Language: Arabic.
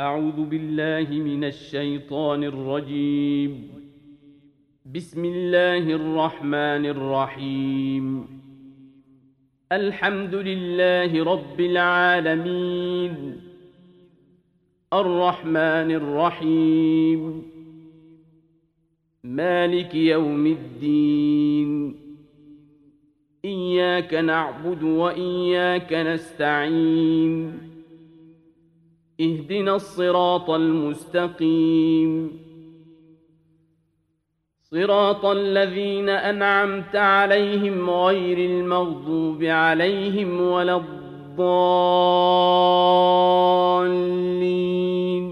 أعوذ بالله من الشيطان الرجيم. بسم الله الرحمن الرحيم. الحمد لله رب العالمين، الرحمن الرحيم، مالك يوم الدين. إياك نعبد وإياك نستعين. اهدنا الصراط المستقيم، صراط الذين أنعمت عليهم غير المغضوب عليهم ولا الضالين.